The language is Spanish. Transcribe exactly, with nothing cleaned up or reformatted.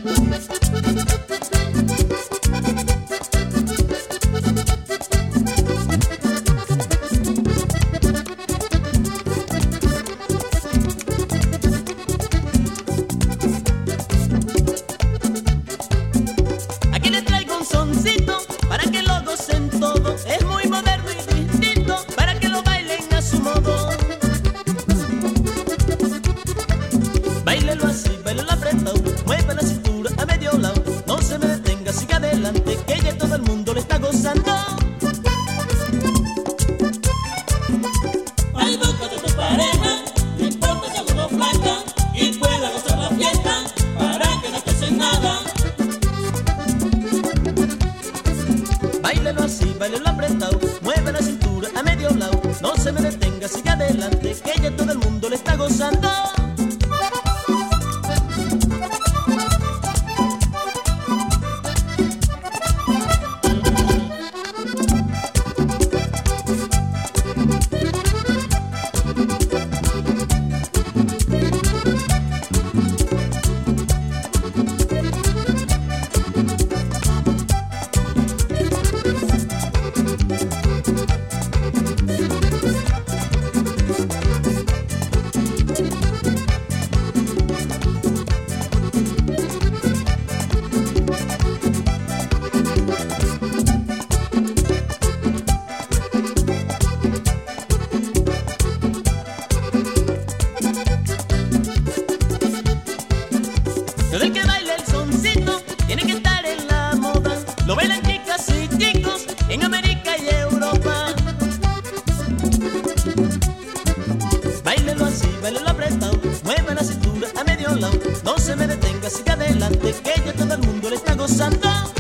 Aquí les traigo un soncito para que lo gocen todo. Es muy moderno y distinto para que lo bailen a su modo. Báilelo así, báilelo apretado, mueva la cintura a medio lado. No se me detenga, siga adelante, que ya todo el mundo le está gozando. Ay, búscate tu pareja, no importa si alguno flaca, y pueda gozar la fiesta para que no pese nada. Báilelo así, báilelo apretado, mueva la cintura a medio lado. No se me detenga, siga adelante, que ya todo el mundo le está gozando. Todo el que baile el soncito tiene que estar en la moda. Lo bailan chicas y chicos en América y Europa. Báilelo así, báilelo apretado, mueva la cintura a medio lado. No se me detenga, siga adelante, que ya todo el mundo le está gozando.